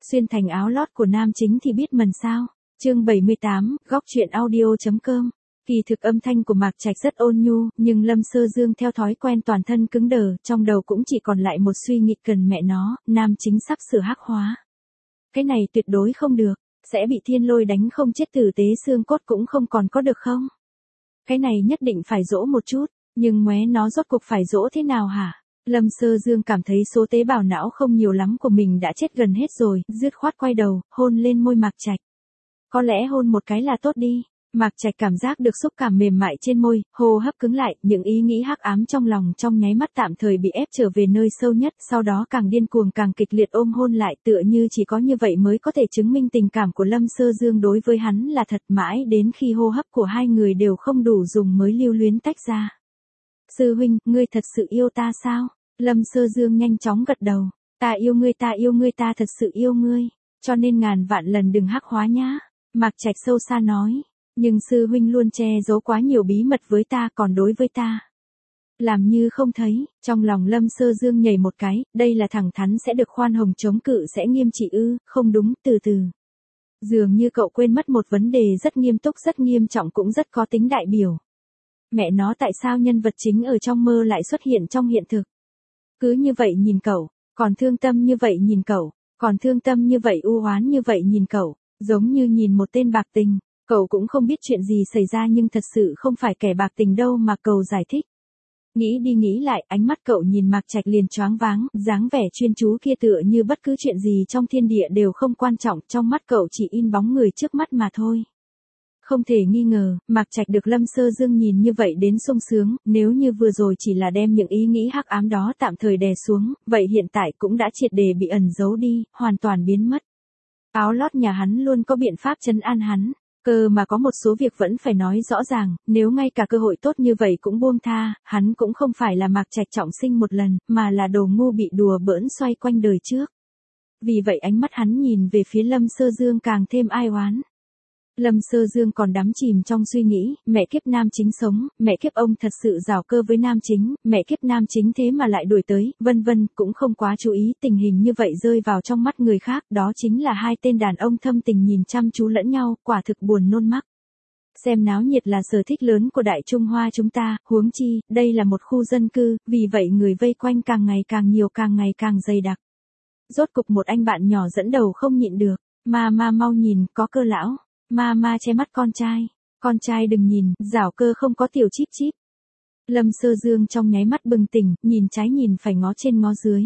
Xuyên thành áo lót của nam chính thì biết mần sao. Chương 78, góc truyện audio.com. Kỳ thực âm thanh của Mạc Trạch rất ôn nhu, nhưng Lâm Sơ Dương theo thói quen toàn thân cứng đờ, trong đầu cũng chỉ còn lại một suy nghĩ cần mẹ nó, nam chính sắp sửa hắc hóa. Cái này tuyệt đối không được, sẽ bị thiên lôi đánh không chết tử tế xương cốt cũng không còn có được không? Cái này nhất định phải dỗ một chút, nhưng móe nó rốt cuộc phải dỗ thế nào hả? Lâm Sơ Dương cảm thấy số tế bào não không nhiều lắm của mình đã chết gần hết rồi, dứt khoát quay đầu, hôn lên môi Mạc Trạch. Có lẽ hôn một cái là tốt đi. Mạc Trạch cảm giác được xúc cảm mềm mại trên môi, hô hấp cứng lại, những ý nghĩ hắc ám trong lòng trong nháy mắt tạm thời bị ép trở về nơi sâu nhất, sau đó càng điên cuồng càng kịch liệt ôm hôn lại, tựa như chỉ có như vậy mới có thể chứng minh tình cảm của Lâm Sơ Dương đối với hắn là thật, mãi đến khi hô hấp của hai người đều không đủ dùng mới lưu luyến tách ra. Sư huynh, ngươi thật sự yêu ta sao? Lâm Sơ Dương nhanh chóng gật đầu. Ta yêu ngươi, ta thật sự yêu ngươi, cho nên ngàn vạn lần đừng hắc hóa nhá. Mạc Trạch sâu xa nói. Nhưng sư huynh luôn che giấu quá nhiều bí mật với ta, còn đối với ta làm như không thấy. Trong lòng Lâm Sơ Dương nhảy một cái, đây là thẳng thắn sẽ được khoan hồng chống cự sẽ nghiêm trị ư? Không đúng, từ từ. Dường như cậu quên mất một vấn đề rất nghiêm túc, rất nghiêm trọng, cũng rất có tính đại biểu. Mẹ nó, tại sao nhân vật chính ở trong mơ lại xuất hiện trong hiện thực? Cứ như vậy nhìn cậu, còn thương tâm như vậy nhìn cậu, còn thương tâm như vậy, u oán như vậy nhìn cậu, giống như nhìn một tên bạc tình. Cậu cũng không biết chuyện gì xảy ra nhưng thật sự không phải kẻ bạc tình đâu mà cậu giải thích. Nghĩ đi nghĩ lại, ánh mắt cậu nhìn Mạc Trạch liền choáng váng, dáng vẻ chuyên chú kia tựa như bất cứ chuyện gì trong thiên địa đều không quan trọng, trong mắt cậu chỉ in bóng người trước mắt mà thôi. Không thể nghi ngờ, Mạc Trạch được Lâm Sơ Dương nhìn như vậy đến sung sướng, nếu như vừa rồi chỉ là đem những ý nghĩ hắc ám đó tạm thời đè xuống, vậy hiện tại cũng đã triệt để bị ẩn giấu đi, hoàn toàn biến mất. Áo lót nhà hắn luôn có biện pháp trấn an hắn. Cơ mà có một số việc vẫn phải nói rõ ràng, nếu ngay cả cơ hội tốt như vậy cũng buông tha, hắn cũng không phải là Mạc Trạch trọng sinh một lần, mà là đồ ngu bị đùa bỡn xoay quanh đời trước. Vì vậy ánh mắt hắn nhìn về phía Lâm Sơ Dương càng thêm ai oán. Lâm Sơ Dương còn đắm chìm trong suy nghĩ, mẹ kiếp nam chính sống, mẹ kiếp ông thật sự giảo cơ với nam chính, mẹ kiếp nam chính thế mà lại đuổi tới, vân vân, cũng không quá chú ý tình hình như vậy rơi vào trong mắt người khác, đó chính là hai tên đàn ông thâm tình nhìn chăm chú lẫn nhau, quả thực buồn nôn mắc. Xem náo nhiệt là sở thích lớn của Đại Trung Hoa chúng ta, huống chi, đây là một khu dân cư, vì vậy người vây quanh càng ngày càng nhiều, càng ngày càng dày đặc. Rốt cục một anh bạn nhỏ dẫn đầu không nhịn được, ma mau nhìn, có cơ lão. Ma che mắt con trai đừng nhìn, giảo cơ không có tiểu chíp chíp. Lâm Sơ Dương trong nháy mắt bừng tỉnh, nhìn trái nhìn phải ngó trên ngó dưới.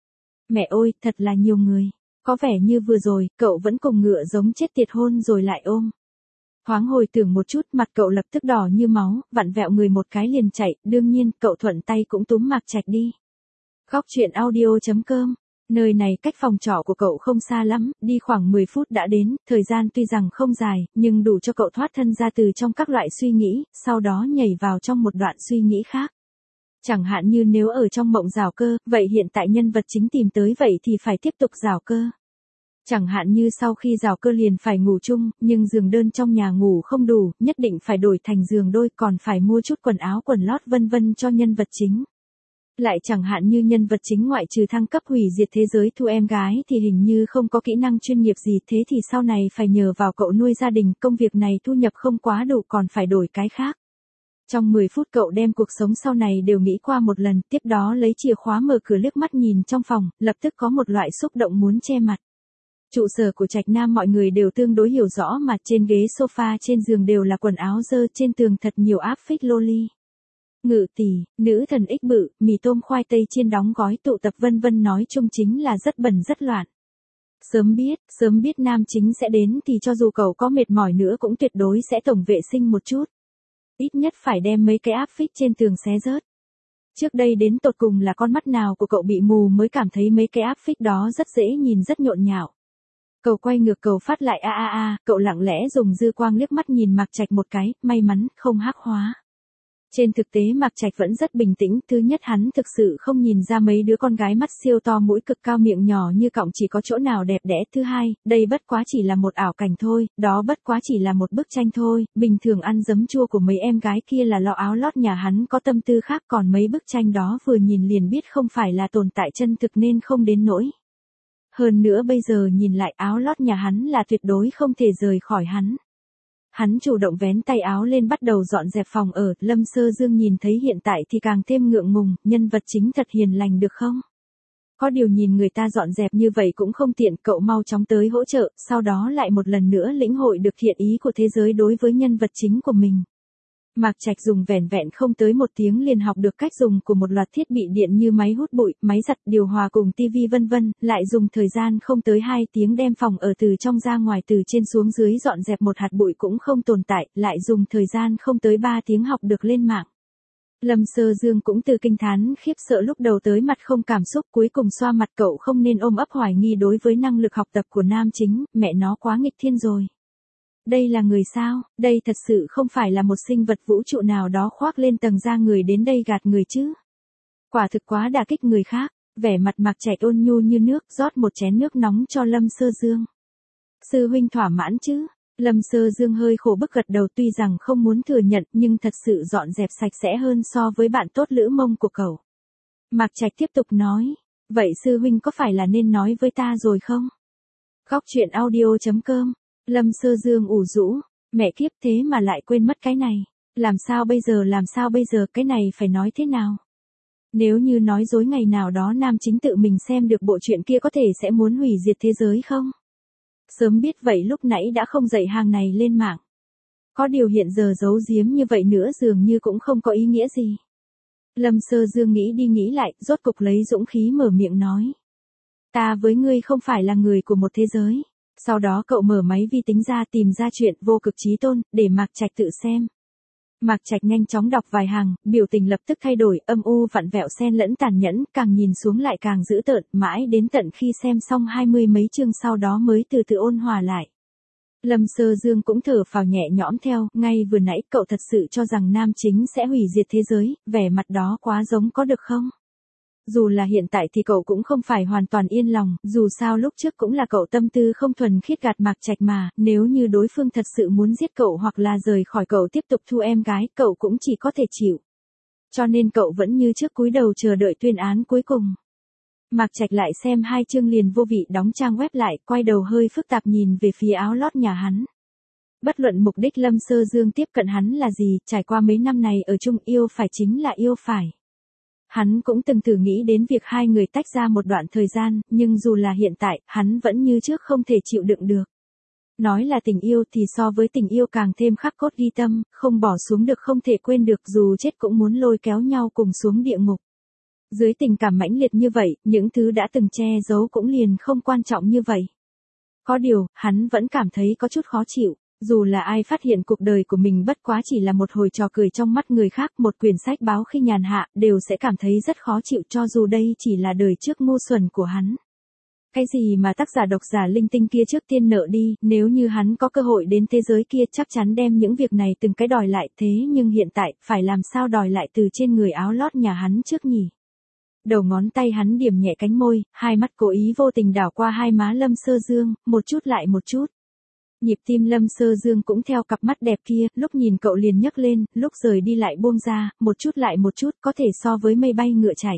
Mẹ ơi, thật là nhiều người, có vẻ như vừa rồi, cậu vẫn cùng ngựa giống chết tiệt hôn rồi lại ôm. Thoáng hồi tưởng một chút, mặt cậu lập tức đỏ như máu, vặn vẹo người một cái liền chạy, đương nhiên, cậu thuận tay cũng túm Mạc Trạch đi. Góc truyện audio.com. Nơi này cách phòng trọ của cậu không xa lắm, đi khoảng 10 phút đã đến, thời gian tuy rằng không dài, nhưng đủ cho cậu thoát thân ra từ trong các loại suy nghĩ, sau đó nhảy vào trong một đoạn suy nghĩ khác. Chẳng hạn như nếu ở trong mộng giảo cơ, vậy hiện tại nhân vật chính tìm tới vậy thì phải tiếp tục giảo cơ. Chẳng hạn như sau khi giảo cơ liền phải ngủ chung, nhưng giường đơn trong nhà ngủ không đủ, nhất định phải đổi thành giường đôi, còn phải mua chút quần áo quần lót vân vân cho nhân vật chính. Lại chẳng hạn như nhân vật chính ngoại trừ thăng cấp hủy diệt thế giới thu em gái thì hình như không có kỹ năng chuyên nghiệp gì, thế thì sau này phải nhờ vào cậu nuôi gia đình, công việc này thu nhập không quá đủ còn phải đổi cái khác. Trong 10 phút cậu đem cuộc sống sau này đều nghĩ qua một lần, tiếp đó lấy chìa khóa mở cửa liếc mắt nhìn trong phòng, lập tức có một loại xúc động muốn che mặt. Trụ sở của Trạch Nam mọi người đều tương đối hiểu rõ mà, trên ghế sofa trên giường đều là quần áo dơ, trên tường thật nhiều áp phích loli. Ngự tỷ, nữ thần ích bự, mì tôm khoai tây chiên đóng gói tụ tập vân vân, nói chung chính là rất bẩn rất loạn. Sớm biết nam chính sẽ đến thì cho dù cậu có mệt mỏi nữa cũng tuyệt đối sẽ tổng vệ sinh một chút. Ít nhất phải đem mấy cái áp phích trên tường xé rớt. Trước đây đến tột cùng là con mắt nào của cậu bị mù mới cảm thấy mấy cái áp phích đó rất dễ nhìn, rất nhộn nhạo. Cậu quay ngược cậu phát lại cậu lặng lẽ dùng dư quang liếc mắt nhìn Mạc Trạch một cái, may mắn không hắc hóa. Trên thực tế Mạc Trạch vẫn rất bình tĩnh, thứ nhất hắn thực sự không nhìn ra mấy đứa con gái mắt siêu to mũi cực cao miệng nhỏ như cọng chỉ có chỗ nào đẹp đẽ, thứ hai, đây bất quá chỉ là một ảo cảnh thôi, đó bất quá chỉ là một bức tranh thôi, bình thường ăn giấm chua của mấy em gái kia là lọ áo lót nhà hắn có tâm tư khác, còn mấy bức tranh đó vừa nhìn liền biết không phải là tồn tại chân thực nên không đến nỗi. Hơn nữa bây giờ nhìn lại áo lót nhà hắn là tuyệt đối không thể rời khỏi hắn. Hắn chủ động vén tay áo lên bắt đầu dọn dẹp phòng ở, Lâm Sơ Dương nhìn thấy hiện tại thì càng thêm ngượng ngùng, nhân vật chính thật hiền lành được không? Có điều nhìn người ta dọn dẹp như vậy cũng không tiện, cậu mau chóng tới hỗ trợ, sau đó lại một lần nữa lĩnh hội được thiện ý của thế giới đối với nhân vật chính của mình. Mạc Trạch dùng vẻn vẹn không tới 1 tiếng liền học được cách dùng của một loạt thiết bị điện như máy hút bụi, máy giặt, điều hòa cùng tivi vân vân, lại dùng thời gian không tới 2 tiếng đem phòng ở từ trong ra ngoài từ trên xuống dưới dọn dẹp một hạt bụi cũng không tồn tại, lại dùng thời gian không tới 3 tiếng học được lên mạng. Lâm Sơ Dương cũng từ kinh thán khiếp sợ lúc đầu tới mặt không cảm xúc, cuối cùng xoa mặt, cậu không nên ôm ấp hoài nghi đối với năng lực học tập của nam chính, mẹ nó quá nghịch thiên rồi. Đây là người sao, đây thật sự không phải là một sinh vật vũ trụ nào đó khoác lên tầng da người đến đây gạt người chứ. Quả thực quá đả kích người khác, vẻ mặt Mạc Trạch ôn nhu như nước, rót một chén nước nóng cho Lâm Sơ Dương. Sư huynh thỏa mãn chứ? Lâm Sơ Dương hơi khổ bức gật đầu, tuy rằng không muốn thừa nhận nhưng thật sự dọn dẹp sạch sẽ hơn so với bạn tốt Lữ Mông của cậu. Mạc Trạch tiếp tục nói, vậy sư huynh có phải là nên nói với ta rồi không? Góc truyện audio.com. Lâm Sơ Dương ủ rũ, mẹ kiếp, thế mà lại quên mất cái này. Làm sao bây giờ, cái này phải nói thế nào? Nếu như nói dối ngày nào đó nam chính tự mình xem được bộ truyện kia có thể sẽ muốn hủy diệt thế giới không? Sớm biết vậy lúc nãy đã không dạy hàng này lên mạng. Có điều hiện giờ giấu giếm như vậy nữa dường như cũng không có ý nghĩa gì. Lâm Sơ Dương nghĩ đi nghĩ lại, rốt cục lấy dũng khí mở miệng nói. Ta với ngươi không phải là người của một thế giới. Sau đó cậu mở máy vi tính ra tìm ra chuyện Vô Cực Chí Tôn, để Mạc Trạch tự xem. Mạc Trạch nhanh chóng đọc vài hàng, biểu tình lập tức thay đổi, âm u vặn vẹo xen lẫn tàn nhẫn, càng nhìn xuống lại càng dữ tợn, mãi đến tận khi xem xong 20 mấy chương sau đó mới từ từ ôn hòa lại. Lâm Sơ Dương cũng thở phào nhẹ nhõm theo, ngay vừa nãy cậu thật sự cho rằng nam chính sẽ hủy diệt thế giới, vẻ mặt đó quá giống có được không? Dù là hiện tại thì cậu cũng không phải hoàn toàn yên lòng, dù sao lúc trước cũng là cậu tâm tư không thuần khiết gạt Mạc Trạch mà, nếu như đối phương thật sự muốn giết cậu hoặc là rời khỏi cậu tiếp tục thu em gái, cậu cũng chỉ có thể chịu. Cho nên cậu vẫn như trước cúi đầu chờ đợi tuyên án cuối cùng. Mạc Trạch lại xem 2 chương liền vô vị đóng trang web lại, quay đầu hơi phức tạp nhìn về phía áo lót nhà hắn. Bất luận mục đích Lâm Sơ Dương tiếp cận hắn là gì, trải qua mấy năm này ở chung yêu phải chính là yêu phải. Hắn cũng từng thử nghĩ đến việc hai người tách ra một đoạn thời gian, nhưng dù là hiện tại, hắn vẫn như trước không thể chịu đựng được. Nói là tình yêu thì so với tình yêu càng thêm khắc cốt ghi tâm, không bỏ xuống được, không thể quên được, dù chết cũng muốn lôi kéo nhau cùng xuống địa ngục. Dưới tình cảm mãnh liệt như vậy, những thứ đã từng che giấu cũng liền không quan trọng như vậy. Có điều, hắn vẫn cảm thấy có chút khó chịu. Dù là ai phát hiện cuộc đời của mình bất quá chỉ là một hồi trò cười trong mắt người khác, một quyển sách báo khi nhàn hạ, đều sẽ cảm thấy rất khó chịu cho dù đây chỉ là đời trước ngu xuẩn của hắn. Cái gì mà tác giả độc giả linh tinh kia trước tiên nợ đi, nếu như hắn có cơ hội đến thế giới kia chắc chắn đem những việc này từng cái đòi lại, thế nhưng hiện tại, phải làm sao đòi lại từ trên người áo lót nhà hắn trước nhỉ? Đầu ngón tay hắn điểm nhẹ cánh môi, hai mắt cố ý vô tình đảo qua hai má Lâm Sơ Dương, một chút lại một chút. Nhịp tim Lâm Sơ Dương cũng theo cặp mắt đẹp kia, lúc nhìn cậu liền nhấc lên, lúc rời đi lại buông ra, một chút lại một chút, có thể so với mây bay ngựa chạy.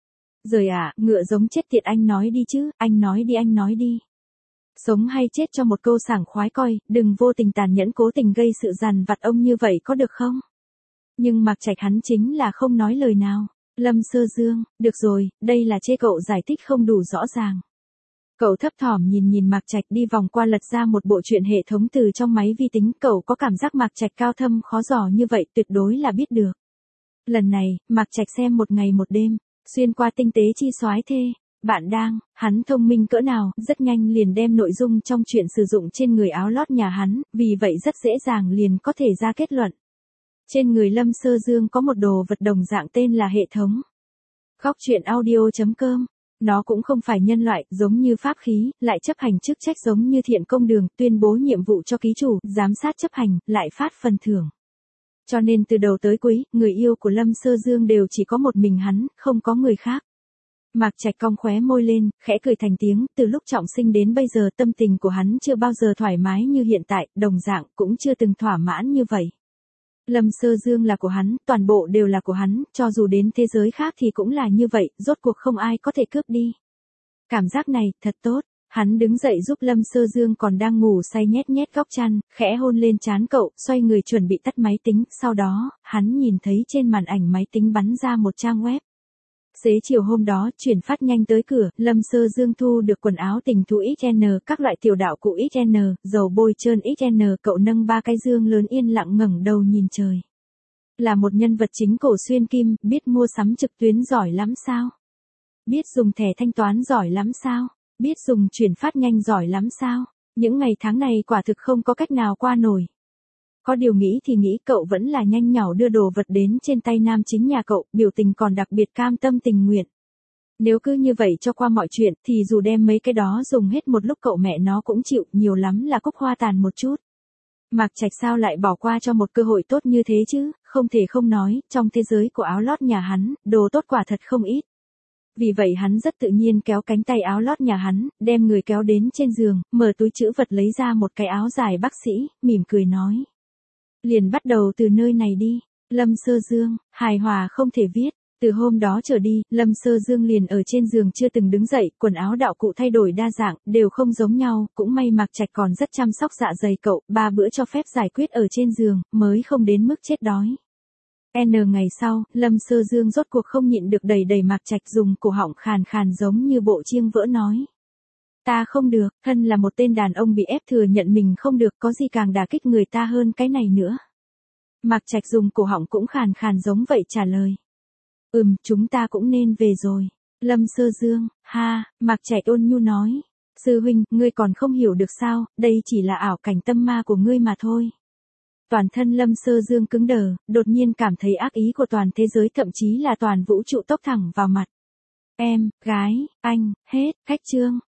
Rời à, ngựa giống chết tiệt, anh nói đi chứ, anh nói đi. Sống hay chết cho một câu sảng khoái coi, đừng vô tình tàn nhẫn cố tình gây sự dằn vặt ông như vậy có được không? Nhưng Mạc Trạch hắn chính là không nói lời nào. Lâm Sơ Dương, được rồi, đây là chê cậu giải thích không đủ rõ ràng. Cậu thấp thỏm nhìn Mạc Trạch đi vòng qua lật ra một bộ truyện hệ thống từ trong máy vi tính, cậu có cảm giác Mạc Trạch cao thâm khó dò như vậy tuyệt đối là biết được. Lần này, Mạc Trạch xem một ngày một đêm, xuyên qua tinh tế chi soái thê. Bạn đang, hắn thông minh cỡ nào, rất nhanh liền đem nội dung trong chuyện sử dụng trên người áo lót nhà hắn, vì vậy rất dễ dàng liền có thể ra kết luận. Trên người Lâm Sơ Dương có một đồ vật đồng dạng tên là hệ thống. Góc truyện audio.com. Nó cũng không phải nhân loại, giống như pháp khí, lại chấp hành chức trách giống như thiện công đường, tuyên bố nhiệm vụ cho ký chủ, giám sát chấp hành, lại phát phần thưởng. Cho nên từ đầu tới cuối, người yêu của Lâm Sơ Dương đều chỉ có một mình hắn, không có người khác. Mạc Trạch cong khóe môi lên, khẽ cười thành tiếng, từ lúc trọng sinh đến bây giờ tâm tình của hắn chưa bao giờ thoải mái như hiện tại, đồng dạng cũng chưa từng thỏa mãn như vậy. Lâm Sơ Dương là của hắn, toàn bộ đều là của hắn, cho dù đến thế giới khác thì cũng là như vậy, rốt cuộc không ai có thể cướp đi. Cảm giác này, thật tốt. Hắn đứng dậy giúp Lâm Sơ Dương còn đang ngủ say nhét nhét góc chăn, khẽ hôn lên trán cậu, xoay người chuẩn bị tắt máy tính, sau đó, hắn nhìn thấy trên màn ảnh máy tính bắn ra một trang web. Xế chiều hôm đó, chuyển phát nhanh tới cửa, Lâm Sơ Dương thu được quần áo tình thú XN, các loại tiểu đạo cụ XN, dầu bôi trơn XN, cậu nâng 3 cái dương lớn yên lặng ngẩng đầu nhìn trời. Là một nhân vật chính cổ xuyên kim, biết mua sắm trực tuyến giỏi lắm sao? Biết dùng thẻ thanh toán giỏi lắm sao? Biết dùng chuyển phát nhanh giỏi lắm sao? Những ngày tháng này quả thực không có cách nào qua nổi. Có điều nghĩ thì nghĩ, cậu vẫn là nhanh nhảu đưa đồ vật đến trên tay nam chính nhà cậu, biểu tình còn đặc biệt cam tâm tình nguyện. Nếu cứ như vậy cho qua mọi chuyện, thì dù đem mấy cái đó dùng hết một lúc cậu mẹ nó cũng chịu, nhiều lắm là cúc hoa tàn một chút. Mạc Trạch sao lại bỏ qua cho một cơ hội tốt như thế chứ, không thể không nói, trong thế giới của áo lót nhà hắn, đồ tốt quả thật không ít. Vì vậy hắn rất tự nhiên kéo cánh tay áo lót nhà hắn, đem người kéo đến trên giường, mở túi trữ vật lấy ra một cái áo dài bác sĩ, mỉm cười nói. Liền bắt đầu từ nơi này đi, Lâm Sơ Dương, hài hòa không thể viết. Từ hôm đó trở đi, Lâm Sơ Dương liền ở trên giường chưa từng đứng dậy, quần áo đạo cụ thay đổi đa dạng, đều không giống nhau, cũng may Mạc Trạch còn rất chăm sóc dạ dày cậu, 3 bữa cho phép giải quyết ở trên giường, mới không đến mức chết đói. Ngày sau, Lâm Sơ Dương rốt cuộc không nhịn được đẩy Mạc Trạch dùng cổ họng khàn khàn giống như bộ chiêng vỡ nói. Ta không được, thân là một tên đàn ông bị ép thừa nhận mình không được, có gì càng đả kích người ta hơn cái này nữa. Mạc Trạch dùng cổ họng cũng khàn khàn giống vậy trả lời. Chúng ta cũng nên về rồi. Lâm Sơ Dương, ha, Mạc Trạch ôn nhu nói. Sư huynh, ngươi còn không hiểu được sao, đây chỉ là ảo cảnh tâm ma của ngươi mà thôi. Toàn thân Lâm Sơ Dương cứng đờ, đột nhiên cảm thấy ác ý của toàn thế giới, thậm chí là toàn vũ trụ tốc thẳng vào mặt. Em, gái, anh, hết, khách chương.